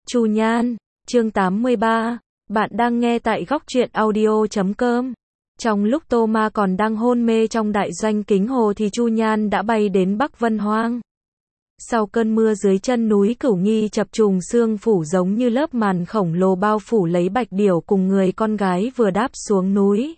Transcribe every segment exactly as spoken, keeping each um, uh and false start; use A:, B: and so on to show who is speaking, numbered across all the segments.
A: Chu Nhan, chương tám mươi ba, bạn đang nghe tại góc truyện audio chấm com. Trong lúc Tô Ma còn đang hôn mê trong đại doanh Kính Hồ thì Chu Nhan đã bay đến Bắc Vân Hoang. Sau cơn mưa dưới chân núi Cửu Nghi chập trùng sương phủ giống như lớp màn khổng lồ bao phủ lấy Bạch Điểu cùng người con gái vừa đáp xuống núi.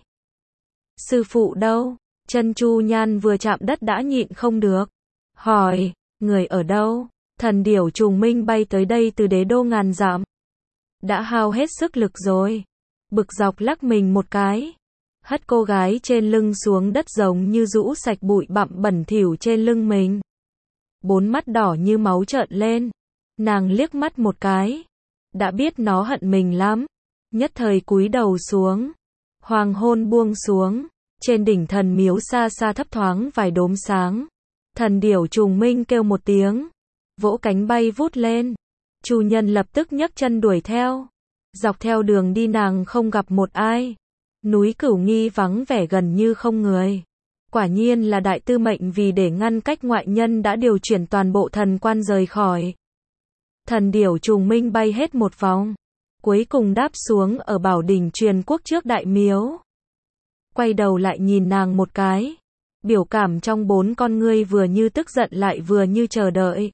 A: Sư phụ đâu? Chân Chu Nhan vừa chạm đất đã nhịn không được. Hỏi, người ở đâu? Thần điểu trùng minh bay tới đây từ đế đô ngàn dặm. Đã hao hết sức lực rồi. Bực dọc lắc mình một cái. Hất cô gái trên lưng xuống đất giống như rũ sạch bụi bặm bẩn thỉu trên lưng mình. Bốn mắt đỏ như máu trợn lên. Nàng liếc mắt một cái. Đã biết nó hận mình lắm. Nhất thời cúi đầu xuống. Hoàng hôn buông xuống. Trên đỉnh thần miếu xa xa thấp thoáng vài đốm sáng. Thần điểu trùng minh kêu một tiếng. Vỗ cánh bay vút lên. Chu Nhân lập tức nhấc chân đuổi theo. Dọc theo đường đi nàng không gặp một ai. Núi Cửu Nghi vắng vẻ gần như không người. Quả nhiên là đại tư mệnh vì để ngăn cách ngoại nhân đã điều chuyển toàn bộ thần quan rời khỏi. Thần điểu trùng minh bay hết một vòng. Cuối cùng đáp xuống ở bảo đỉnh truyền quốc trước đại miếu. Quay đầu lại nhìn nàng một cái. Biểu cảm trong bốn con ngươi vừa như tức giận lại vừa như chờ đợi.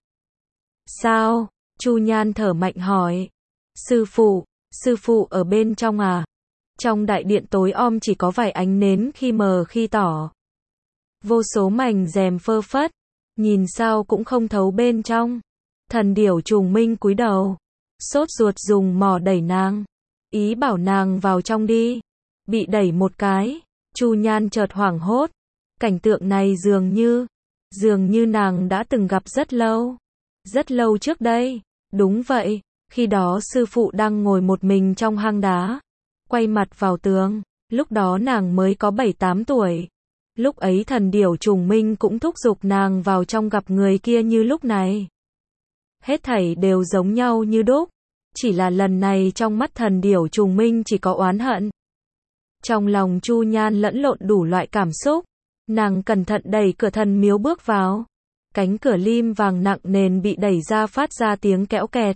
A: Sao? Chu Nhan thở mạnh hỏi. Sư phụ, sư phụ ở bên trong à? Trong đại điện tối om chỉ có vài ánh nến khi mờ khi tỏ. Vô số mảnh rèm phơ phất, nhìn sao cũng không thấu bên trong. Thần điểu trùng minh cúi đầu, sốt ruột dùng mỏ đẩy nàng, ý bảo nàng vào trong đi. Bị đẩy một cái, Chu Nhan chợt hoảng hốt. Cảnh tượng này dường như, dường như nàng đã từng gặp rất lâu. Rất lâu trước đây. Đúng vậy, khi đó sư phụ đang ngồi một mình trong hang đá, quay mặt vào tường. Lúc đó nàng mới có bảy tám tuổi. Lúc ấy thần điểu trùng minh cũng thúc giục nàng vào trong gặp người kia như lúc này. Hết thảy đều giống nhau như đúc. Chỉ là lần này trong mắt thần điểu trùng minh chỉ có oán hận. Trong lòng Chu Nhan lẫn lộn đủ loại cảm xúc. Nàng cẩn thận đẩy cửa thần miếu bước vào. Cánh cửa lim vàng nặng nề bị đẩy ra phát ra tiếng kẽo kẹt.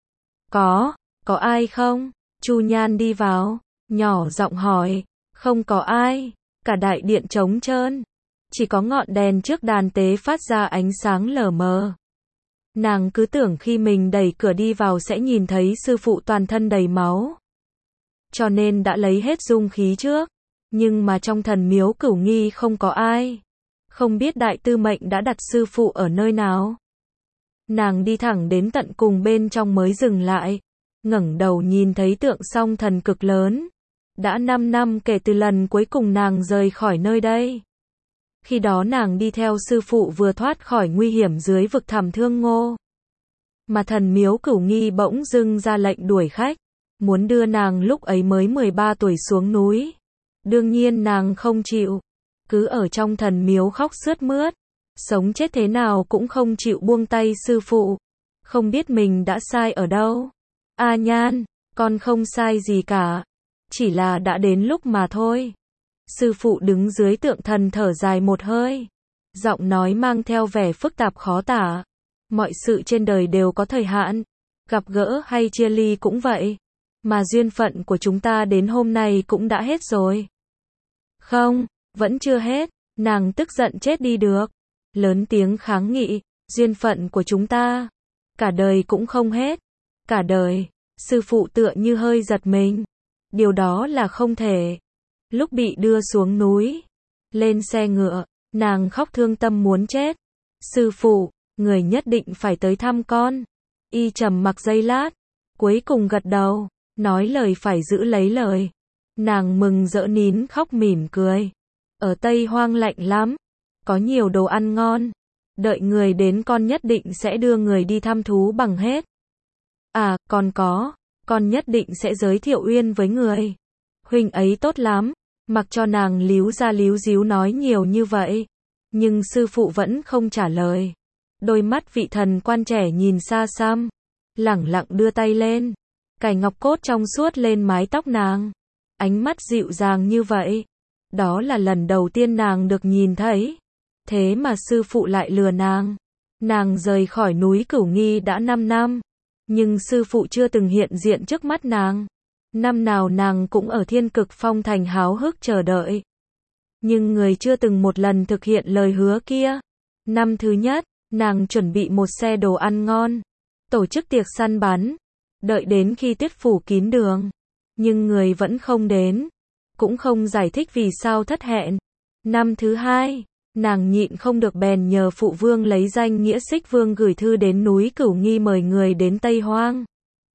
A: Có, có ai không? Chu Nhan đi vào, nhỏ giọng hỏi. Không có ai, cả đại điện trống trơn. Chỉ có ngọn đèn trước đàn tế phát ra ánh sáng lờ mờ. Nàng cứ tưởng khi mình đẩy cửa đi vào sẽ nhìn thấy sư phụ toàn thân đầy máu. Cho nên đã lấy hết dung khí trước. Nhưng mà trong thần miếu Cửu Nghi không có ai. Không biết đại tư mệnh đã đặt sư phụ ở nơi nào. Nàng đi thẳng đến tận cùng bên trong mới dừng lại. Ngẩng đầu nhìn thấy tượng song thần cực lớn. Đã năm năm kể từ lần cuối cùng nàng rời khỏi nơi đây. Khi đó nàng đi theo sư phụ vừa thoát khỏi nguy hiểm dưới vực thẳm Thương Ngô. Mà thần miếu Cửu Nghi bỗng dưng ra lệnh đuổi khách. Muốn đưa nàng lúc ấy mới mười ba tuổi xuống núi. Đương nhiên nàng không chịu. Cứ ở trong thần miếu khóc sướt mướt. Sống chết thế nào cũng không chịu buông tay sư phụ. Không biết mình đã sai ở đâu. A Nhan, con không sai gì cả. Chỉ là đã đến lúc mà thôi. Sư phụ đứng dưới tượng thần thở dài một hơi. Giọng nói mang theo vẻ phức tạp khó tả. Mọi sự trên đời đều có thời hạn. Gặp gỡ hay chia ly cũng vậy. Mà duyên phận của chúng ta đến hôm nay cũng đã hết rồi. Không, vẫn chưa hết. Nàng tức giận chết đi được. Lớn tiếng kháng nghị. Duyên phận của chúng ta. Cả đời cũng không hết. Cả đời. Sư phụ tựa như hơi giật mình. Điều đó là không thể. Lúc bị đưa xuống núi. Lên xe ngựa. Nàng khóc thương tâm muốn chết. Sư phụ, người nhất định phải tới thăm con. Y trầm mặc giây lát. Cuối cùng gật đầu. Nói lời phải giữ lấy lời. Nàng mừng rỡ nín khóc mỉm cười. Ở Tây Hoang lạnh lắm. Có nhiều đồ ăn ngon. Đợi người đến con nhất định sẽ đưa người đi thăm thú bằng hết. À, còn có. Con nhất định sẽ giới thiệu Uyên với người. Huynh ấy tốt lắm. Mặc cho nàng líu ra líu díu nói nhiều như vậy. Nhưng sư phụ vẫn không trả lời. Đôi mắt vị thần quan trẻ nhìn xa xăm. Lẳng lặng đưa tay lên. Cài ngọc cốt trong suốt lên mái tóc nàng. Ánh mắt dịu dàng như vậy. Đó là lần đầu tiên nàng được nhìn thấy. Thế mà sư phụ lại lừa nàng. Nàng rời khỏi núi Cửu Nghi đã năm năm. Nhưng sư phụ chưa từng hiện diện trước mắt nàng. Năm nào nàng cũng ở Thiên Cực Phong Thành háo hức chờ đợi. Nhưng người chưa từng một lần thực hiện lời hứa kia. Năm thứ nhất, nàng chuẩn bị một xe đồ ăn ngon, tổ chức tiệc săn bắn, đợi đến khi tuyết phủ kín đường. Nhưng người vẫn không đến, cũng không giải thích vì sao thất hẹn. Năm thứ hai, nàng nhịn không được bèn nhờ phụ vương lấy danh nghĩa Xích Vương gửi thư đến núi Cửu Nghi mời người đến Tây Hoang.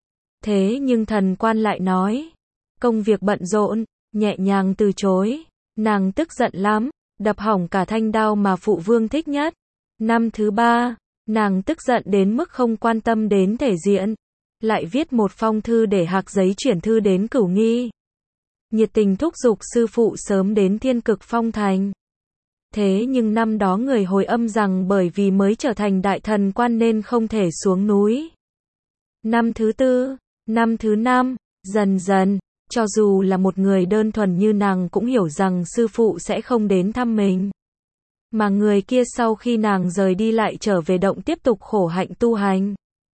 A: Thế nhưng thần quan lại nói, công việc bận rộn, nhẹ nhàng từ chối. Nàng tức giận lắm, đập hỏng cả thanh đao mà phụ vương thích nhất. Năm thứ ba, nàng tức giận đến mức không quan tâm đến thể diện, lại viết một phong thư để hạc giấy chuyển thư đến Cửu Nghi. Nhiệt tình thúc giục sư phụ sớm đến Thiên Cực Phong Thành. Thế nhưng năm đó người hồi âm rằng bởi vì mới trở thành đại thần quan nên không thể xuống núi. Năm thứ tư, năm thứ năm, dần dần, cho dù là một người đơn thuần như nàng cũng hiểu rằng sư phụ sẽ không đến thăm mình. Mà người kia sau khi nàng rời đi lại trở về động tiếp tục khổ hạnh tu hành.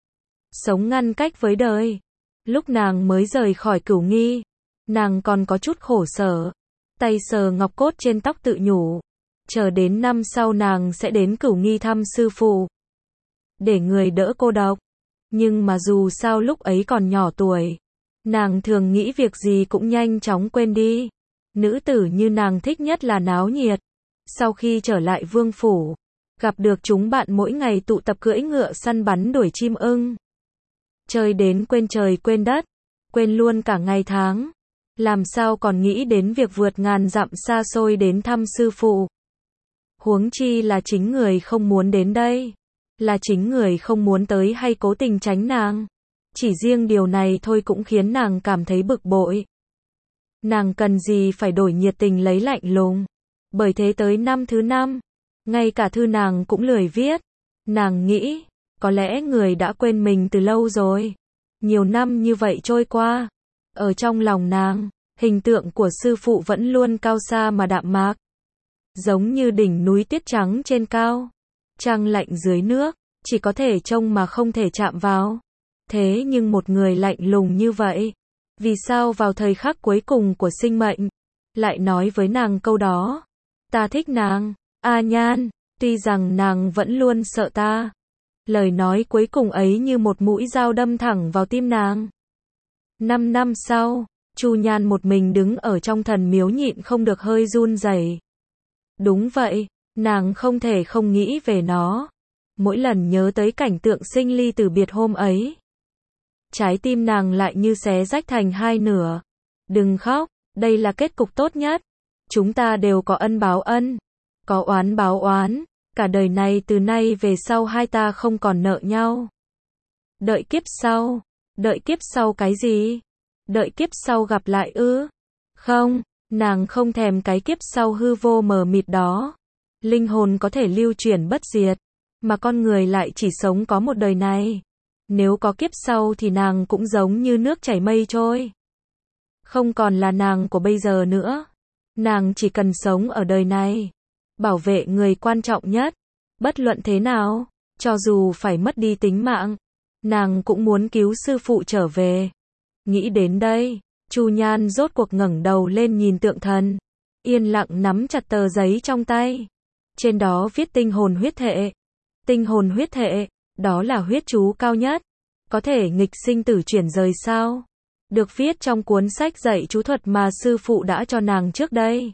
A: Sống ngăn cách với đời. Lúc nàng mới rời khỏi Cửu Nghi, nàng còn có chút khổ sở. Tay sờ ngọc cốt trên tóc tự nhủ. Chờ đến năm sau nàng sẽ đến Cửu Nghi thăm sư phụ. Để người đỡ cô độc. Nhưng mà dù sao lúc ấy còn nhỏ tuổi. Nàng thường nghĩ việc gì cũng nhanh chóng quên đi. Nữ tử như nàng thích nhất là náo nhiệt. Sau khi trở lại vương phủ, gặp được chúng bạn mỗi ngày tụ tập cưỡi ngựa săn bắn đuổi chim ưng. Chơi đến quên trời quên đất, quên luôn cả ngày tháng. Làm sao còn nghĩ đến việc vượt ngàn dặm xa xôi đến thăm sư phụ. Huống chi là chính người không muốn đến đây. Là chính người không muốn tới hay cố tình tránh nàng. Chỉ riêng điều này thôi cũng khiến nàng cảm thấy bực bội. Nàng cần gì phải đổi nhiệt tình lấy lạnh lùng. Bởi thế tới năm thứ năm, ngay cả thư nàng cũng lười viết. Nàng nghĩ, có lẽ người đã quên mình từ lâu rồi. Nhiều năm như vậy trôi qua, ở trong lòng nàng, hình tượng của sư phụ vẫn luôn cao xa mà đạm mạc. Giống như đỉnh núi tuyết trắng trên cao, trăng lạnh dưới nước, chỉ có thể trông mà không thể chạm vào. Thế nhưng một người lạnh lùng như vậy, vì sao vào thời khắc cuối cùng của sinh mệnh, lại nói với nàng câu đó? Ta thích nàng, A Nhan, tuy rằng nàng vẫn luôn sợ ta. Lời nói cuối cùng ấy như một mũi dao đâm thẳng vào tim nàng. Năm năm sau, Chu Nhan một mình đứng ở trong thần miếu nhịn không được hơi run rẩy. Đúng vậy, nàng không thể không nghĩ về nó. Mỗi lần nhớ tới cảnh tượng sinh ly từ biệt hôm ấy, trái tim nàng lại như xé rách thành hai nửa. Đừng khóc, đây là kết cục tốt nhất. Chúng ta đều có ân báo ân, có oán báo oán. Cả đời này từ nay về sau hai ta không còn nợ nhau. Đợi kiếp sau. Đợi kiếp sau cái gì? Đợi kiếp sau gặp lại ư? Không, nàng không thèm cái kiếp sau hư vô mờ mịt đó. Linh hồn có thể lưu chuyển bất diệt, mà con người lại chỉ sống có một đời này. Nếu có kiếp sau thì nàng cũng giống như nước chảy mây trôi. Không còn là nàng của bây giờ nữa. Nàng chỉ cần sống ở đời này, bảo vệ người quan trọng nhất. Bất luận thế nào, cho dù phải mất đi tính mạng, nàng cũng muốn cứu sư phụ trở về. Nghĩ đến đây, Chu Nhan rốt cuộc ngẩng đầu lên nhìn tượng thần, yên lặng nắm chặt tờ giấy trong tay. Trên đó viết tinh hồn huyết thệ. Tinh hồn huyết thệ, đó là huyết chú cao nhất, có thể nghịch sinh tử chuyển rời sao? Được viết trong cuốn sách dạy chú thuật mà sư phụ đã cho nàng trước đây.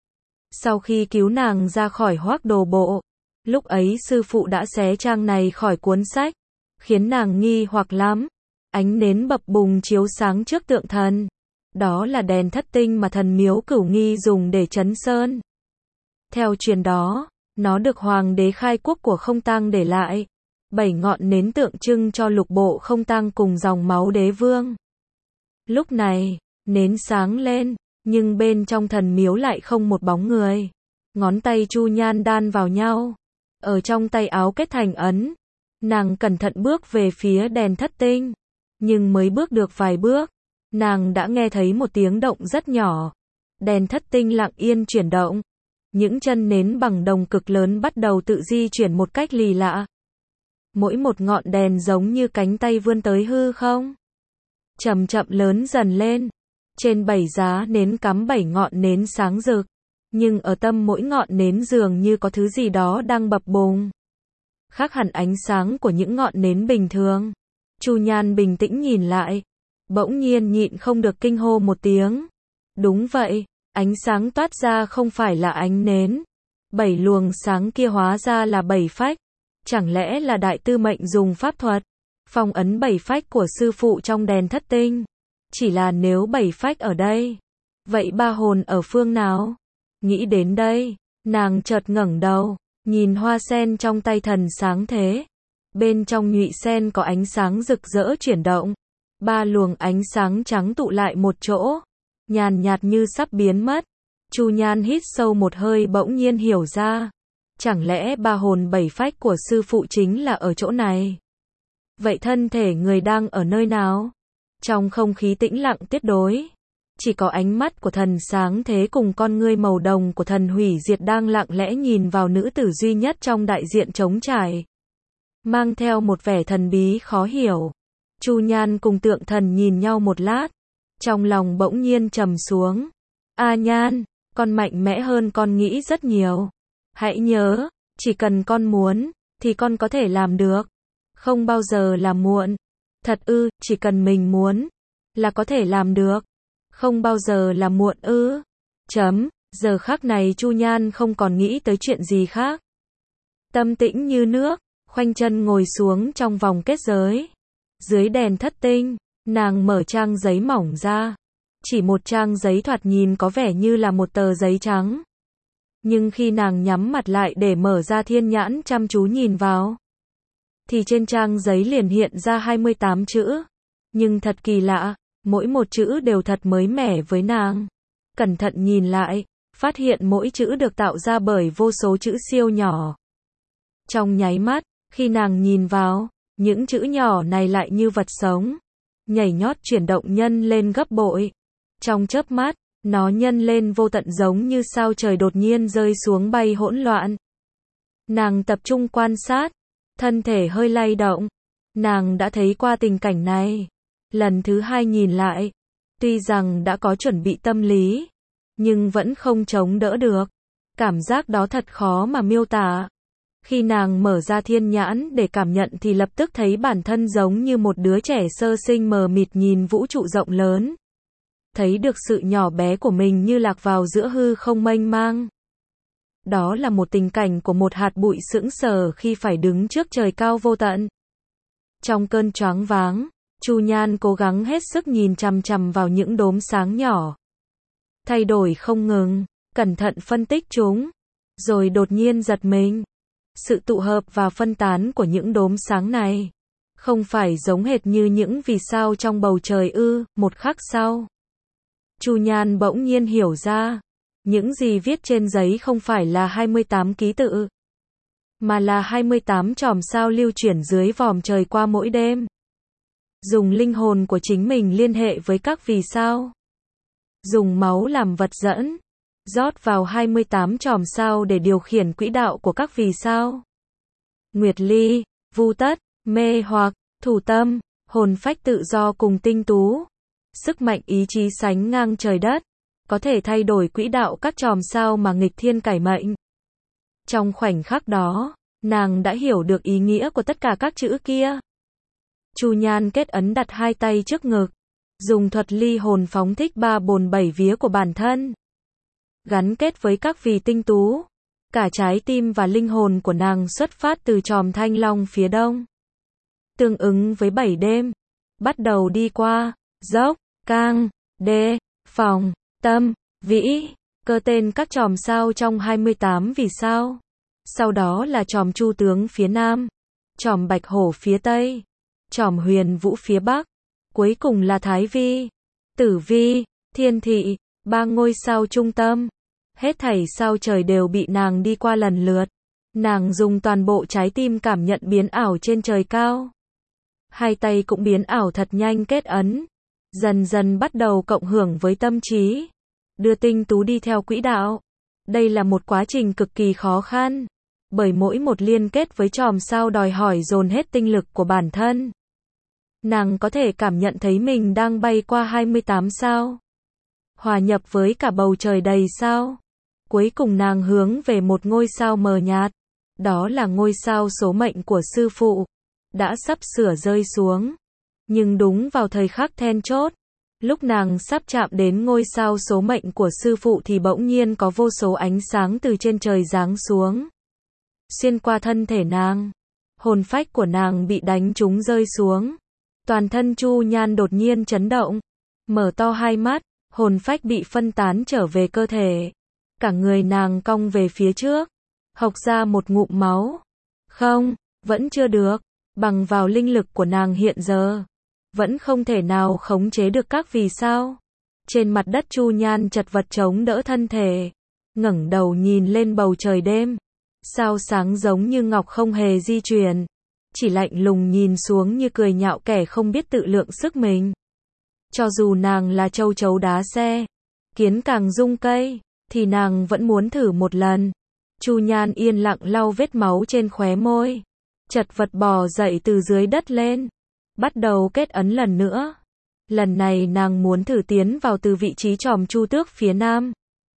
A: Sau khi cứu nàng ra khỏi Hoác Đồ Bộ, lúc ấy sư phụ đã xé trang này khỏi cuốn sách, khiến nàng nghi hoặc lắm. Ánh nến bập bùng chiếu sáng trước tượng thần. Đó là đèn thất tinh mà thần miếu Cửu Nghi dùng để trấn sơn. Theo truyền đó, nó được hoàng đế khai quốc của Không Tang để lại. Bảy ngọn nến tượng trưng cho lục bộ Không Tang cùng dòng máu đế vương. Lúc này, nến sáng lên, nhưng bên trong thần miếu lại không một bóng người. Ngón tay Chu Nhan đan vào nhau, ở trong tay áo kết thành ấn. Nàng cẩn thận bước về phía đèn thất tinh, nhưng mới bước được vài bước, nàng đã nghe thấy một tiếng động rất nhỏ. Đèn thất tinh lặng yên chuyển động. Những chân nến bằng đồng cực lớn bắt đầu tự di chuyển một cách lì lạ. Mỗi một ngọn đèn giống như cánh tay vươn tới hư không. Chậm chậm lớn dần lên. Trên bảy giá nến cắm bảy ngọn nến sáng rực. Nhưng ở tâm mỗi ngọn nến dường như có thứ gì đó đang bập bùng. Khác hẳn ánh sáng của những ngọn nến bình thường. Chu Nhan bình tĩnh nhìn lại. Bỗng nhiên nhịn không được kinh hô một tiếng. Đúng vậy, ánh sáng toát ra không phải là ánh nến. Bảy luồng sáng kia hóa ra là bảy phách. Chẳng lẽ là đại tư mệnh dùng pháp thuật phong ấn bảy phách của sư phụ trong đèn thất tinh? Chỉ là nếu bảy phách ở đây, vậy ba hồn ở phương nào? Nghĩ đến đây, nàng chợt ngẩng đầu, nhìn hoa sen trong tay thần sáng thế. Bên trong nhụy sen có ánh sáng rực rỡ chuyển động. Ba luồng ánh sáng trắng tụ lại một chỗ, nhàn nhạt như sắp biến mất. Chu Nhan hít sâu một hơi bỗng nhiên hiểu ra. Chẳng lẽ ba hồn bảy phách của sư phụ chính là ở chỗ này? Vậy thân thể người đang ở nơi nào? Trong không khí tĩnh lặng tuyệt đối, chỉ có ánh mắt của thần sáng thế cùng con ngươi màu đồng của thần hủy diệt đang lặng lẽ nhìn vào nữ tử duy nhất trong đại diện trống trải. Mang theo một vẻ thần bí khó hiểu. Chu Nhan cùng tượng thần nhìn nhau một lát. Trong lòng bỗng nhiên trầm xuống. A Nhan, con mạnh mẽ hơn con nghĩ rất nhiều. Hãy nhớ, chỉ cần con muốn, thì con có thể làm được. Không bao giờ là muộn. Thật ư, chỉ cần mình muốn, là có thể làm được. Không bao giờ là muộn ư. Chấm, giờ khắc này Chu Nhan không còn nghĩ tới chuyện gì khác. Tâm tĩnh như nước, khoanh chân ngồi xuống trong vòng kết giới. Dưới đèn thất tinh, nàng mở trang giấy mỏng ra. Chỉ một trang giấy thoạt nhìn có vẻ như là một tờ giấy trắng. Nhưng khi nàng nhắm mặt lại để mở ra thiên nhãn chăm chú nhìn vào, thì trên trang giấy liền hiện ra hai mươi tám chữ. Nhưng thật kỳ lạ, mỗi một chữ đều thật mới mẻ với nàng. Cẩn thận nhìn lại, phát hiện mỗi chữ được tạo ra bởi vô số chữ siêu nhỏ. Trong nháy mắt, khi nàng nhìn vào, những chữ nhỏ này lại như vật sống, nhảy nhót chuyển động nhân lên gấp bội. Trong chớp mắt, nó nhân lên vô tận giống như sao trời đột nhiên rơi xuống bay hỗn loạn. Nàng tập trung quan sát, thân thể hơi lay động. Nàng đã thấy qua tình cảnh này. Lần thứ hai nhìn lại, tuy rằng đã có chuẩn bị tâm lý, nhưng vẫn không chống đỡ được. Cảm giác đó thật khó mà miêu tả. Khi nàng mở ra thiên nhãn để cảm nhận thì lập tức thấy bản thân giống như một đứa trẻ sơ sinh mờ mịt nhìn vũ trụ rộng lớn. Thấy được sự nhỏ bé của mình như lạc vào giữa hư không mênh mang. Đó là một tình cảnh của một hạt bụi sững sờ khi phải đứng trước trời cao vô tận. Trong cơn choáng váng, Chu Nhan cố gắng hết sức nhìn chằm chằm vào những đốm sáng nhỏ. Thay đổi không ngừng, cẩn thận phân tích chúng. Rồi đột nhiên giật mình. Sự tụ hợp và phân tán của những đốm sáng này không phải giống hệt như những vì sao trong bầu trời ư. Một khắc sau, Chu Nhan bỗng nhiên hiểu ra, những gì viết trên giấy không phải là hai mươi tám ký tự, mà là hai mươi tám chòm sao lưu chuyển dưới vòm trời qua mỗi đêm. Dùng linh hồn của chính mình liên hệ với các vì sao. Dùng máu làm vật dẫn, rót vào hai mươi tám chòm sao để điều khiển quỹ đạo của các vì sao. Nguyệt Ly, Vu Tất, Mê Hoặc, Thủ Tâm, hồn phách tự do cùng tinh tú. Sức mạnh ý chí sánh ngang trời đất, có thể thay đổi quỹ đạo các chòm sao mà nghịch thiên cải mệnh. Trong khoảnh khắc đó, nàng đã hiểu được ý nghĩa của tất cả các chữ kia. Chu Nhan kết ấn đặt hai tay trước ngực, dùng thuật ly hồn phóng thích ba bồn bảy vía của bản thân, gắn kết với các vì tinh tú. Cả trái tim và linh hồn của nàng xuất phát từ chòm thanh long phía đông, tương ứng với bảy đêm, bắt đầu đi qua dốc, cang, đê, phòng, tâm, vĩ, cơ tên các chòm sao trong hai mươi tám vì sao. Sau đó là chòm chu tướng phía nam, chòm bạch hổ phía tây, chòm huyền vũ phía bắc, cuối cùng là thái vi, tử vi, thiên thị, ba ngôi sao trung tâm. Hết thảy sao trời đều bị nàng đi qua lần lượt. Nàng dùng toàn bộ trái tim cảm nhận biến ảo trên trời cao. Hai tay cũng biến ảo thật nhanh kết ấn. Dần dần bắt đầu cộng hưởng với tâm trí. Đưa tinh tú đi theo quỹ đạo. Đây là một quá trình cực kỳ khó khăn. bởi mỗi một liên kết với chòm sao đòi hỏi dồn hết tinh lực của bản thân. Nàng có thể cảm nhận thấy mình đang bay qua hai mươi tám sao, hòa nhập với cả bầu trời đầy sao. Cuối cùng nàng hướng về một ngôi sao mờ nhạt, đó là ngôi sao số mệnh của sư phụ, đã sắp sửa rơi xuống. Nhưng đúng vào thời khắc then chốt, lúc nàng sắp chạm đến ngôi sao số mệnh của sư phụ thì bỗng nhiên có vô số ánh sáng từ trên trời giáng xuống, xuyên qua thân thể nàng. Hồn phách của nàng bị đánh trúng rơi xuống. Toàn thân Chu Nhan đột nhiên chấn động, mở to hai mắt, hồn phách bị phân tán trở về cơ thể. Cả người nàng cong về phía trước, hộc ra một ngụm máu. Không, vẫn chưa được, bằng vào linh lực của nàng hiện giờ, vẫn không thể nào khống chế được các vì sao. Trên mặt đất Chu Nhan chật vật chống đỡ thân thể, ngẩng đầu nhìn lên bầu trời đêm. Sao sáng giống như ngọc không hề di chuyển, chỉ lạnh lùng nhìn xuống như cười nhạo kẻ không biết tự lượng sức mình. Cho dù nàng là châu chấu đá xe, kiến càng rung cây, thì nàng vẫn muốn thử một lần. Chu Nhan yên lặng lau vết máu trên khóe môi, chật vật bò dậy từ dưới đất lên, bắt đầu kết ấn lần nữa. Lần này nàng muốn thử tiến vào từ vị trí chòm Chu Tước phía nam,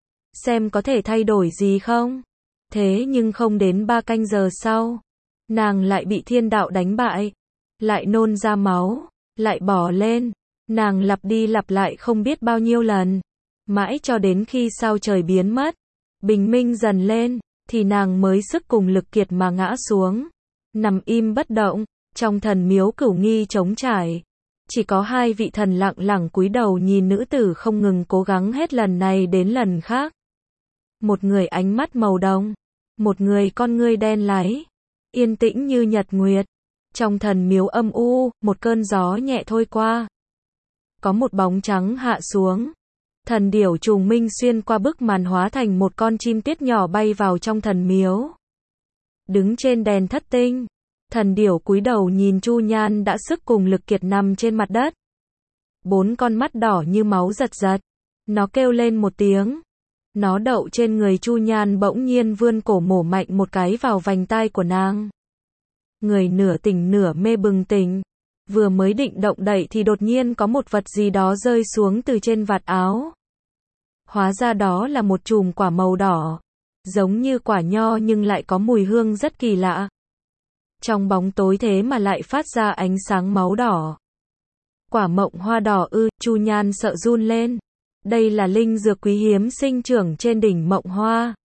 A: xem có thể thay đổi gì không. Thế nhưng không đến ba canh giờ sau, nàng lại bị thiên đạo đánh bại, lại nôn ra máu, lại bỏ lên. Nàng lặp đi lặp lại không biết bao nhiêu lần, mãi cho đến khi sao trời biến mất, bình minh dần lên, thì nàng mới sức cùng lực kiệt mà ngã xuống, nằm im bất động. Trong thần miếu Cửu Nghi trống trải, chỉ có hai vị thần lặng lặng cúi đầu nhìn nữ tử không ngừng cố gắng hết lần này đến lần khác. Một người ánh mắt màu đồng, một người con ngươi đen láy, yên tĩnh như nhật nguyệt. Trong thần miếu âm u, một cơn gió nhẹ thôi qua, có một bóng trắng hạ xuống. Thần điểu trùng minh xuyên qua bức màn hóa thành một con chim tuyết nhỏ bay vào trong thần miếu. Đứng trên đèn thất tinh, thần điểu cúi đầu nhìn Chu Nhan đã sức cùng lực kiệt nằm trên mặt đất. Bốn con mắt đỏ như máu giật giật. Nó kêu lên một tiếng. Nó đậu trên người Chu Nhan, bỗng nhiên vươn cổ mổ mạnh một cái vào vành tai của nàng. Người nửa tỉnh nửa mê bừng tỉnh. Vừa mới định động đậy thì đột nhiên có một vật gì đó rơi xuống từ trên vạt áo. Hóa ra đó là một chùm quả màu đỏ, giống như quả nho nhưng lại có mùi hương rất kỳ lạ. Trong bóng tối thế mà lại phát ra ánh sáng máu đỏ. Quả mộng hoa đỏ ư? Chu Nhan sợ run lên. Đây là linh dược quý hiếm sinh trưởng trên đỉnh mộng hoa.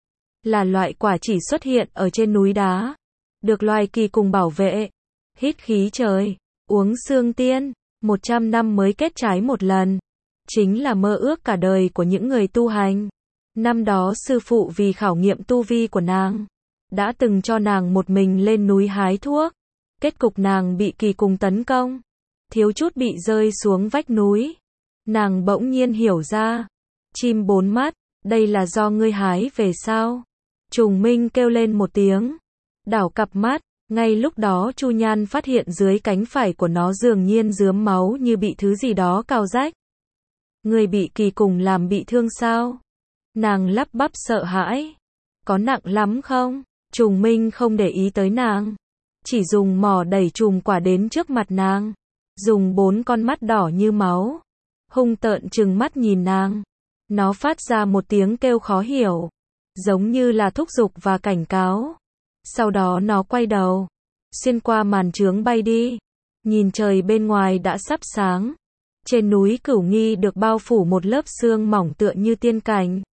A: Là loại quả chỉ xuất hiện ở trên núi đá, được loài kỳ cùng bảo vệ. Hít khí trời, uống xương tiên, một trăm năm mới kết trái một lần. Chính là mơ ước cả đời của những người tu hành. Năm đó sư phụ vì khảo nghiệm tu vi của nàng, đã từng cho nàng một mình lên núi hái thuốc. Kết cục nàng bị kỳ cùng tấn công, thiếu chút bị rơi xuống vách núi. Nàng bỗng nhiên hiểu ra. Chim bốn mắt, đây là do ngươi hái về sao? Trùng Minh kêu lên một tiếng, đảo cặp mắt. Ngay lúc đó Chu Nhan phát hiện dưới cánh phải của nó dường nhiên rướm máu như bị thứ gì đó cào rách. Ngươi bị kỳ cùng làm bị thương sao? Nàng lắp bắp sợ hãi. Có nặng lắm không? Trùng Minh không để ý tới nàng, chỉ dùng mỏ đẩy chùm quả đến trước mặt nàng, dùng bốn con mắt đỏ như máu, hung tợn trừng mắt nhìn nàng. Nó phát ra một tiếng kêu khó hiểu, giống như là thúc giục và cảnh cáo. Sau đó nó quay đầu, xuyên qua màn chướng bay đi. Nhìn trời bên ngoài đã sắp sáng. Trên núi Cửu Nghi được bao phủ một lớp sương mỏng tựa như tiên cảnh.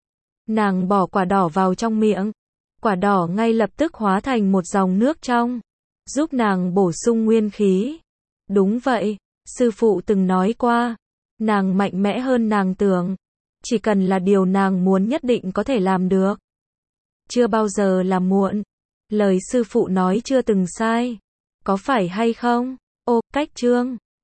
A: Nàng bỏ quả đỏ vào trong miệng. Quả đỏ ngay lập tức hóa thành một dòng nước trong, giúp nàng bổ sung nguyên khí. Đúng vậy, sư phụ từng nói qua, nàng mạnh mẽ hơn nàng tưởng. Chỉ cần là điều nàng muốn nhất định có thể làm được. Chưa bao giờ là muộn. Lời sư phụ nói chưa từng sai. Có phải hay không? Ô, cách chương